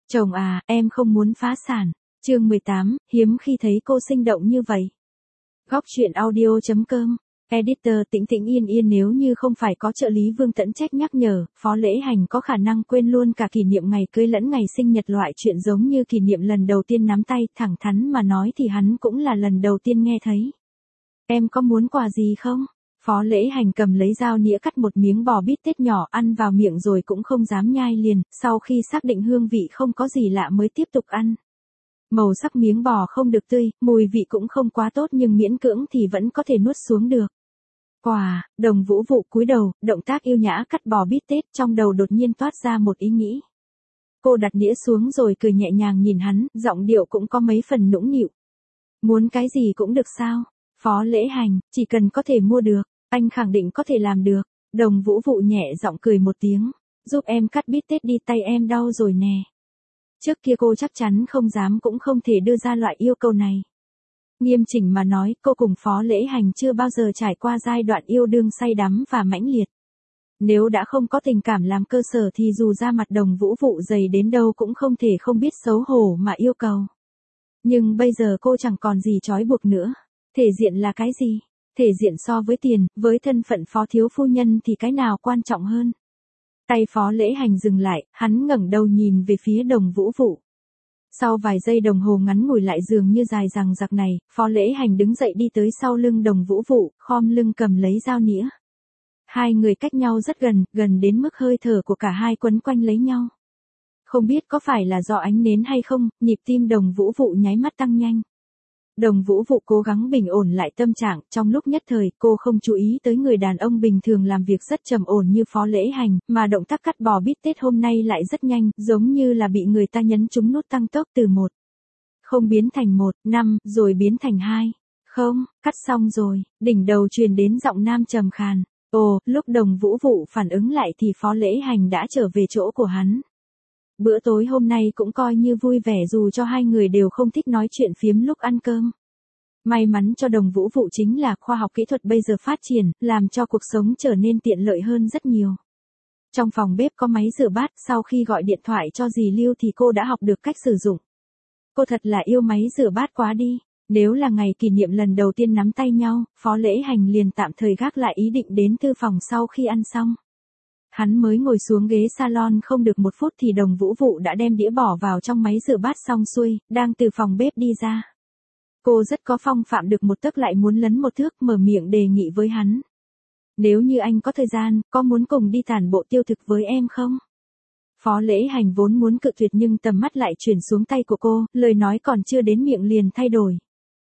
Chồng à, em không muốn phá sản. Chương 18, hiếm khi thấy cô sinh động như vậy. Góc truyện audio.com. Editor Tĩnh Tĩnh Yên Yên, nếu như không phải có trợ lý Vương Tẫn Trách nhắc nhở, Phó Lễ Hành có khả năng quên luôn cả kỷ niệm ngày cưới lẫn ngày sinh nhật. Loại chuyện giống như kỷ niệm lần đầu tiên nắm tay, thẳng thắn mà nói thì hắn cũng là lần đầu tiên nghe thấy. Em có muốn quà gì không? Phó Lễ Hành cầm lấy dao nĩa cắt một miếng bò bít tết nhỏ ăn vào miệng rồi cũng không dám nhai liền, sau khi xác định hương vị không có gì lạ mới tiếp tục ăn. Màu sắc miếng bò không được tươi, mùi vị cũng không quá tốt nhưng miễn cưỡng thì vẫn có thể nuốt xuống được. Quà, Đồng Vũ Vụ cúi đầu, động tác yêu nhã cắt bò bít tết, trong đầu đột nhiên toát ra một ý nghĩ. Cô đặt đĩa xuống rồi cười nhẹ nhàng nhìn hắn, giọng điệu cũng có mấy phần nũng nịu. Muốn cái gì cũng được sao? Phó Lễ Hành, chỉ cần có thể mua được, anh khẳng định có thể làm được. Đồng Vũ Vụ nhẹ giọng cười một tiếng, giúp em cắt bít tết đi, tay em đau rồi nè. Trước kia cô chắc chắn không dám cũng không thể đưa ra loại yêu cầu này. Nghiêm chỉnh mà nói, cô cùng Phó Lễ Hành chưa bao giờ trải qua giai đoạn yêu đương say đắm và mãnh liệt. Nếu đã không có tình cảm làm cơ sở thì dù ra mặt Đồng Vũ Vụ dày đến đâu cũng không thể không biết xấu hổ mà yêu cầu. Nhưng bây giờ cô chẳng còn gì trói buộc nữa. Thể diện là cái gì? Thể diện so với tiền, với thân phận phó thiếu phu nhân thì cái nào quan trọng hơn? Tay Phó Lễ Hành dừng lại, hắn ngẩng đầu nhìn về phía Đồng Vũ Vụ. Sau vài giây đồng hồ ngắn ngủi lại dường như dài dằng dặc này, Phó Lễ Hành đứng dậy đi tới sau lưng Đồng Vũ Vụ, khom lưng cầm lấy dao nĩa. Hai người cách nhau rất gần, gần đến mức hơi thở của cả hai quấn quanh lấy nhau. Không biết có phải là do ánh nến hay không, nhịp tim Đồng Vũ Vụ nháy mắt tăng nhanh. Đồng Vũ Vụ cố gắng bình ổn lại tâm trạng, trong lúc nhất thời cô không chú ý tới người đàn ông bình thường làm việc rất trầm ổn như Phó Lễ Hành, mà động tác cắt bò bít tết hôm nay lại rất nhanh, giống như là bị người ta nhấn trúng nút tăng tốc từ 1, không biến thành 1, 5, rồi biến thành 2. Không, cắt xong rồi, đỉnh đầu truyền đến giọng nam trầm khàn. Ồ, lúc Đồng Vũ Vụ phản ứng lại thì Phó Lễ Hành đã trở về chỗ của hắn. Bữa tối hôm nay cũng coi như vui vẻ dù cho hai người đều không thích nói chuyện phiếm lúc ăn cơm. May mắn cho Đồng Vũ Vụ chính là khoa học kỹ thuật bây giờ phát triển, làm cho cuộc sống trở nên tiện lợi hơn rất nhiều. Trong phòng bếp có máy rửa bát, sau khi gọi điện thoại cho dì Lưu thì cô đã học được cách sử dụng. Cô thật là yêu máy rửa bát quá đi. Nếu là ngày kỷ niệm lần đầu tiên nắm tay nhau, Phó Lễ Hành liền tạm thời gác lại ý định đến thư phòng sau khi ăn xong. Hắn mới ngồi xuống ghế salon không được 1 phút thì Đồng Vũ Vụ đã đem đĩa bỏ vào trong máy rửa bát xong xuôi, đang từ phòng bếp đi ra. Cô rất có phong phạm, được 1 tấc lại muốn lấn 1 thước, mở miệng đề nghị với hắn. Nếu như anh có thời gian, có muốn cùng đi tản bộ tiêu thực với em không? Phó Lễ Hành vốn muốn cự tuyệt nhưng tầm mắt lại chuyển xuống tay của cô, lời nói còn chưa đến miệng liền thay đổi.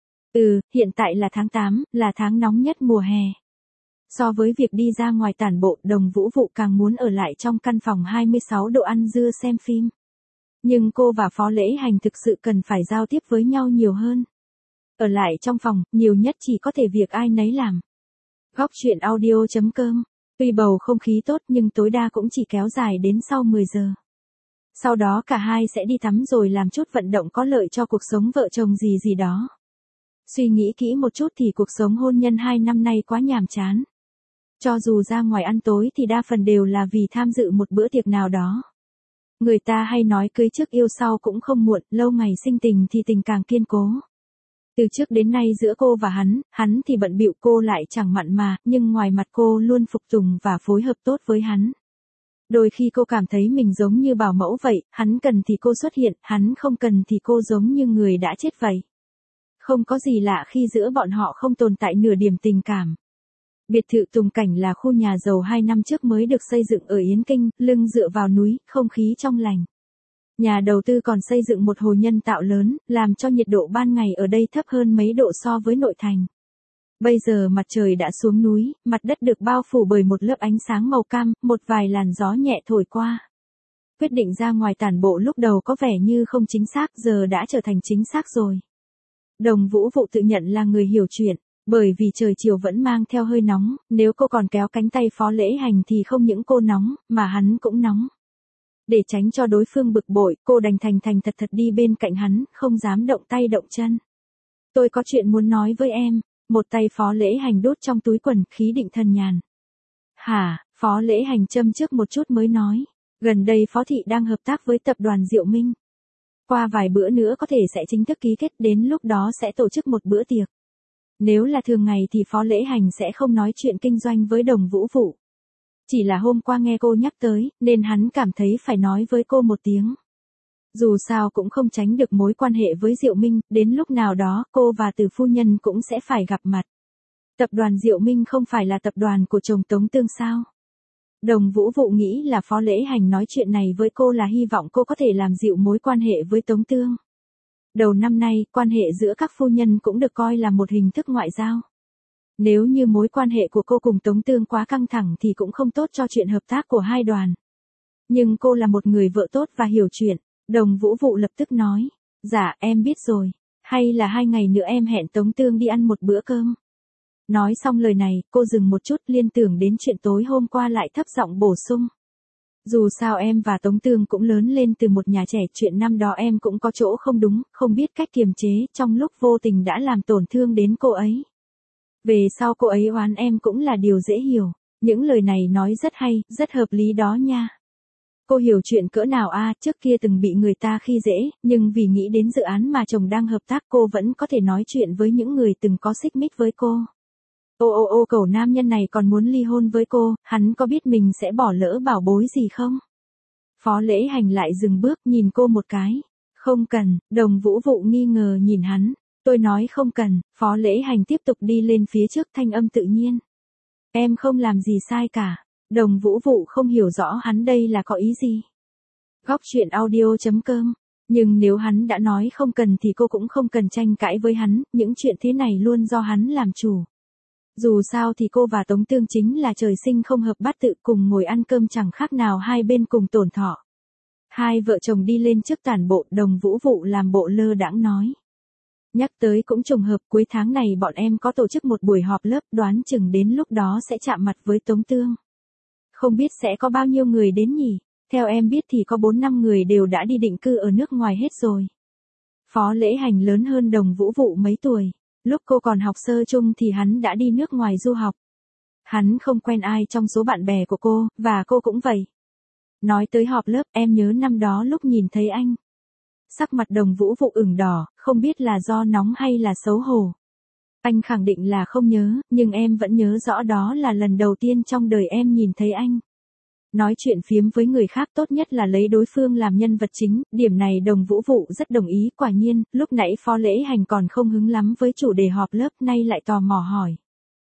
Hiện tại là tháng 8, là tháng nóng nhất mùa hè. So với việc đi ra ngoài tản bộ, Đồng Vũ Vụ càng muốn ở lại trong căn phòng 26 độ ăn dưa xem phim. Nhưng cô và Phó Lễ Hành thực sự cần phải giao tiếp với nhau nhiều hơn. Ở lại trong phòng, nhiều nhất chỉ có thể việc ai nấy làm. Góc truyện audio.com. Tuy bầu không khí tốt nhưng tối đa cũng chỉ kéo dài đến sau 10 giờ. Sau đó cả hai sẽ đi tắm rồi làm chút vận động có lợi cho cuộc sống vợ chồng gì đó. Suy nghĩ kỹ một chút thì cuộc sống hôn nhân 2 năm nay quá nhàm chán. Cho dù ra ngoài ăn tối thì đa phần đều là vì tham dự một bữa tiệc nào đó. Người ta hay nói cưới trước yêu sau cũng không muộn, lâu ngày sinh tình thì tình càng kiên cố. Từ trước đến nay giữa cô và hắn thì bận bịu, cô lại chẳng mặn mà, nhưng ngoài mặt cô luôn phục tùng và phối hợp tốt với hắn. Đôi khi cô cảm thấy mình giống như bảo mẫu vậy, hắn cần thì cô xuất hiện, hắn không cần thì cô giống như người đã chết vậy. Không có gì lạ khi giữa bọn họ không tồn tại nửa điểm tình cảm. Biệt thự Tùng Cảnh là khu nhà giàu 2 năm trước mới được xây dựng ở Yến Kinh, lưng dựa vào núi, không khí trong lành. Nhà đầu tư còn xây dựng một hồ nhân tạo lớn, làm cho nhiệt độ ban ngày ở đây thấp hơn mấy độ so với nội thành. Bây giờ mặt trời đã xuống núi, mặt đất được bao phủ bởi một lớp ánh sáng màu cam, một vài làn gió nhẹ thổi qua. Quyết định ra ngoài tản bộ lúc đầu có vẻ như không chính xác, giờ đã trở thành chính xác rồi. Đồng Vũ Vụ tự nhận là người hiểu chuyện, bởi vì trời chiều vẫn mang theo hơi nóng, nếu cô còn kéo cánh tay Phó Lễ Hành thì không những cô nóng, mà hắn cũng nóng. Để tránh cho đối phương bực bội, cô đành thành thật đi bên cạnh hắn, không dám động tay động chân. Tôi có chuyện muốn nói với em. Một tay Phó Lễ Hành đút trong túi quần, khí định thần nhàn. Hả? Phó Lễ Hành châm trước một chút mới nói. Gần đây Phó Thị đang hợp tác với tập đoàn Diệu Minh. Qua vài bữa nữa có thể sẽ chính thức ký kết, đến lúc đó sẽ tổ chức một bữa tiệc. Nếu là thường ngày thì Phó Lễ Hành sẽ không nói chuyện kinh doanh với Đồng Vũ Vụ. Chỉ là hôm qua nghe cô nhắc tới, nên hắn cảm thấy phải nói với cô một tiếng. Dù sao cũng không tránh được mối quan hệ với Diệu Minh, đến lúc nào đó cô và Từ phu nhân cũng sẽ phải gặp mặt. Tập đoàn Diệu Minh không phải là tập đoàn của chồng Tống Tương sao? Đồng Vũ Vụ nghĩ là Phó Lễ Hành nói chuyện này với cô là hy vọng cô có thể làm dịu mối quan hệ với Tống Tương. Đầu năm nay, quan hệ giữa các phu nhân cũng được coi là một hình thức ngoại giao. Nếu như mối quan hệ của cô cùng Tống Tương quá căng thẳng thì cũng không tốt cho chuyện hợp tác của hai đoàn. Nhưng cô là một người vợ tốt và hiểu chuyện, Đồng Vũ Vụ lập tức nói. Dạ, em biết rồi. Hay là 2 ngày nữa em hẹn Tống Tương đi ăn một bữa cơm. Nói xong lời này, cô dừng một chút, liên tưởng đến chuyện tối hôm qua lại thấp giọng bổ sung. Dù sao em và Tống Tương cũng lớn lên từ một nhà trẻ, chuyện năm đó em cũng có chỗ không đúng, không biết cách kiềm chế, trong lúc vô tình đã làm tổn thương đến cô ấy. Về sau cô ấy oán em cũng là điều dễ hiểu, những lời này nói rất hay, rất hợp lý đó nha. Cô hiểu chuyện cỡ nào a, trước kia từng bị người ta khi dễ, nhưng vì nghĩ đến dự án mà chồng đang hợp tác cô vẫn có thể nói chuyện với những người từng có xích mích với cô. Ô, cậu nam nhân này còn muốn ly hôn với cô, hắn có biết mình sẽ bỏ lỡ bảo bối gì không? Phó Lễ Hành lại dừng bước nhìn cô một cái. Không cần, Đồng Vũ Vụ nghi ngờ nhìn hắn. Tôi nói không cần, Phó Lễ Hành tiếp tục đi lên phía trước, thanh âm tự nhiên. Em không làm gì sai cả. Đồng Vũ Vụ không hiểu rõ hắn đây là có ý gì. Góc truyện audio.com. Nhưng nếu hắn đã nói không cần thì cô cũng không cần tranh cãi với hắn, những chuyện thế này luôn do hắn làm chủ. Dù sao thì cô và Tống Tương chính là trời sinh không hợp bát tự, cùng ngồi ăn cơm chẳng khác nào hai bên cùng tổn thọ. Hai vợ chồng đi lên trước tản bộ, Đồng Vũ Vụ làm bộ lơ đãng nói. Nhắc tới cũng trùng hợp, cuối tháng này bọn em có tổ chức một buổi họp lớp, đoán chừng đến lúc đó sẽ chạm mặt với Tống Tương. Không biết sẽ có bao nhiêu người đến nhỉ? Theo em biết thì có 4-5 người đều đã đi định cư ở nước ngoài hết rồi. Phó Lễ Hành lớn hơn Đồng Vũ Vụ mấy tuổi. Lúc cô còn học sơ chung thì hắn đã đi nước ngoài du học. Hắn không quen ai trong số bạn bè của cô, và cô cũng vậy. Nói tới họp lớp, em nhớ năm đó lúc nhìn thấy anh. Sắc mặt Đồng Vũ Vụ ửng đỏ, không biết là do nóng hay là xấu hổ. Anh khẳng định là không nhớ, nhưng em vẫn nhớ rõ đó là lần đầu tiên trong đời em nhìn thấy anh. Nói chuyện phiếm với người khác tốt nhất là lấy đối phương làm nhân vật chính, điểm này Đồng Vũ Vụ rất đồng ý. Quả nhiên, lúc nãy Phó Lễ Hành còn không hứng lắm với chủ đề họp lớp, nay lại tò mò hỏi.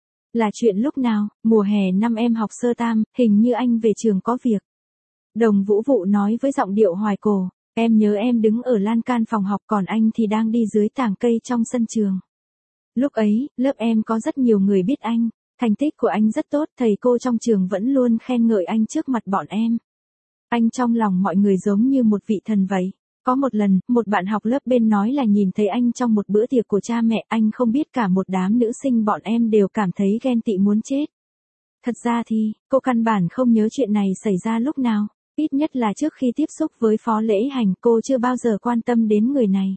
Là chuyện lúc nào? Mùa hè năm em học sơ tam, hình như anh về trường có việc. Đồng Vũ Vụ nói với giọng điệu hoài cổ, em nhớ em đứng ở lan can phòng học còn anh thì đang đi dưới tàng cây trong sân trường. Lúc ấy, lớp em có rất nhiều người biết anh. Thành tích của anh rất tốt, thầy cô trong trường vẫn luôn khen ngợi anh trước mặt bọn em. Anh trong lòng mọi người giống như một vị thần vậy. Có một lần, một bạn học lớp bên nói là nhìn thấy anh trong một bữa tiệc của cha mẹ, anh không biết cả một đám nữ sinh bọn em đều cảm thấy ghen tị muốn chết. Thật ra thì, cô căn bản không nhớ chuyện này xảy ra lúc nào, ít nhất là trước khi tiếp xúc với Phó Lễ Hành cô chưa bao giờ quan tâm đến người này.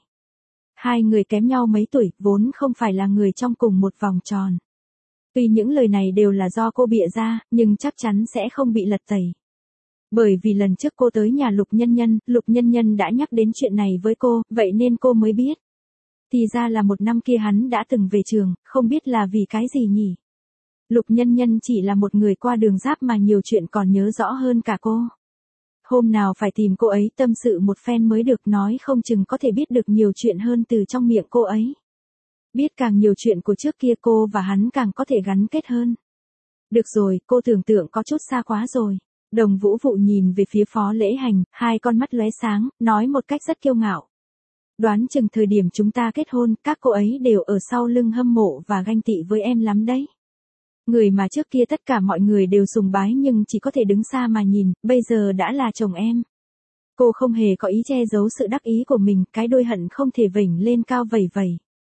Hai người kém nhau mấy tuổi, vốn không phải là người trong cùng một vòng tròn. Tuy những lời này đều là do cô bịa ra, nhưng chắc chắn sẽ không bị lật tẩy. Bởi vì lần trước cô tới nhà Lục Nhân Nhân đã nhắc đến chuyện này với cô, vậy nên cô mới biết. Thì ra là một năm kia hắn đã từng về trường, không biết là vì cái gì nhỉ. Lục Nhân Nhân chỉ là một người qua đường giáp mà nhiều chuyện còn nhớ rõ hơn cả cô. Hôm nào phải tìm cô ấy tâm sự một phen mới được, nói không chừng có thể biết được nhiều chuyện hơn từ trong miệng cô ấy. Biết càng nhiều chuyện của trước kia cô và hắn càng có thể gắn kết hơn. Được rồi, cô tưởng tượng có chút xa quá rồi. Đồng Vũ Vụ nhìn về phía Phó Lễ Hành, hai con mắt lóe sáng, nói một cách rất kiêu ngạo. Đoán chừng thời điểm chúng ta kết hôn, các cô ấy đều ở sau lưng hâm mộ và ganh tị với em lắm đấy. Người mà trước kia tất cả mọi người đều sùng bái nhưng chỉ có thể đứng xa mà nhìn, bây giờ đã là chồng em. Cô không hề có ý che giấu sự đắc ý của mình, cái đôi hận không thể vểnh lên cao vẩy vẩy.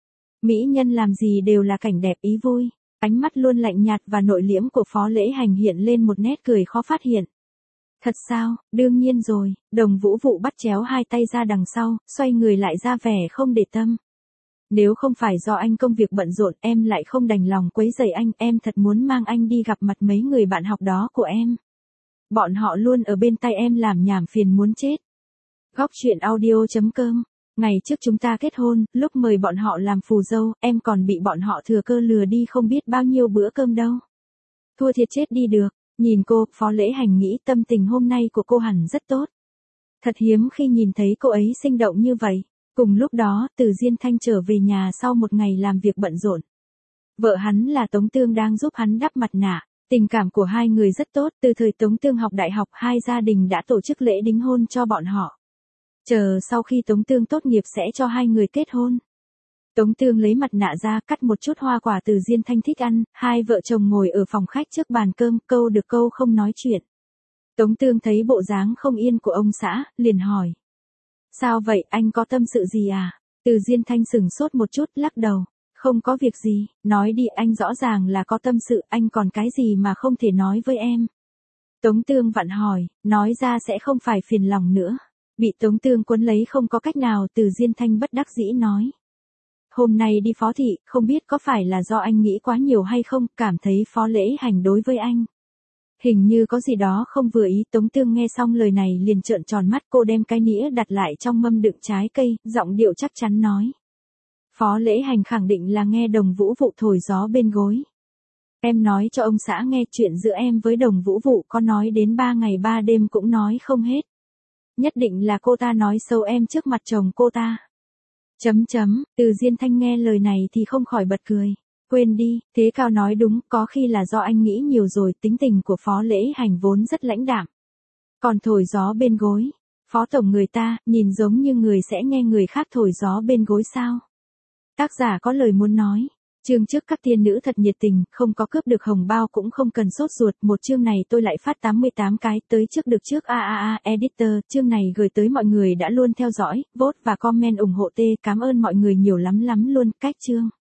Mỹ nhân làm gì đều là cảnh đẹp ý vui. Ánh mắt luôn lạnh nhạt và nội liễm của Phó Lễ Hành hiện lên một nét cười khó phát hiện. Thật sao, đương nhiên rồi. Đồng Vũ Vụ bắt chéo hai tay ra đằng sau, xoay người lại ra vẻ không để tâm. Nếu không phải do anh công việc bận rộn, em lại không đành lòng quấy rầy anh, em thật muốn mang anh đi gặp mặt mấy người bạn học đó của em. Bọn họ luôn ở bên tay em làm nhảm phiền muốn chết. Góc truyện audio.com. Ngày trước chúng ta kết hôn, lúc mời bọn họ làm phù dâu, em còn bị bọn họ thừa cơ lừa đi không biết bao nhiêu bữa cơm đâu. Thua thiệt chết đi được. Nhìn cô, Phó Lễ Hành nghĩ tâm tình hôm nay của cô hẳn rất tốt. Thật hiếm khi nhìn thấy cô ấy sinh động như vậy. Cùng lúc đó, Từ Diên Thanh trở về nhà sau một ngày làm việc bận rộn. Vợ hắn là Tống Tương đang giúp hắn đắp mặt nạ. Tình cảm của hai người rất tốt, từ thời Tống Tương học đại học hai gia đình đã tổ chức lễ đính hôn cho bọn họ. Chờ sau khi Tống Tương tốt nghiệp sẽ cho hai người kết hôn. Tống Tương lấy mặt nạ ra cắt một chút hoa quả Từ Diên Thanh thích ăn, hai vợ chồng ngồi ở phòng khách trước bàn cơm, câu được câu không nói chuyện. Tống Tương thấy bộ dáng không yên của ông xã, liền hỏi. Sao vậy, anh có tâm sự gì à? Từ Diên Thanh sửng sốt một chút, lắc đầu. Không có việc gì, nói đi, anh rõ ràng là có tâm sự, anh còn cái gì mà không thể nói với em. Tống Tương vặn hỏi, nói ra sẽ không phải phiền lòng nữa. Bị Tống Tương quấn lấy không có cách nào, Từ Diên Thanh bất đắc dĩ nói. Hôm nay đi Phó thị, không biết có phải là do anh nghĩ quá nhiều hay không, cảm thấy Phó Lễ Hành đối với anh. Hình như có gì đó không vừa ý. Tống Tương nghe xong lời này liền trợn tròn mắt, cô đem cái nĩa đặt lại trong mâm đựng trái cây, giọng điệu chắc chắn nói. Phó Lễ Hành khẳng định là nghe Đồng Vũ Vụ thổi gió bên gối. Em nói cho ông xã nghe, chuyện giữa em với Đồng Vũ Vụ có nói đến 3 ngày 3 đêm cũng nói không hết. Nhất định là cô ta nói xấu em trước mặt chồng cô ta. Từ Diên Thanh nghe lời này thì không khỏi bật cười. Quên đi, Thế Cao nói đúng, có khi là do anh nghĩ nhiều rồi, tính tình của Phó Lễ Hành vốn rất lãnh đạm. Còn thổi gió bên gối, Phó Tổng người ta, nhìn giống như người sẽ nghe người khác thổi gió bên gối sao. Tác giả có lời muốn nói. Chương trước các tiên nữ thật nhiệt tình, không có cướp được hồng bao cũng không cần sốt ruột, một chương này tôi lại phát 88 cái, tới trước được trước editor, chương này gửi tới mọi người đã luôn theo dõi, vote và comment ủng hộ cảm ơn mọi người nhiều lắm luôn, cách chương.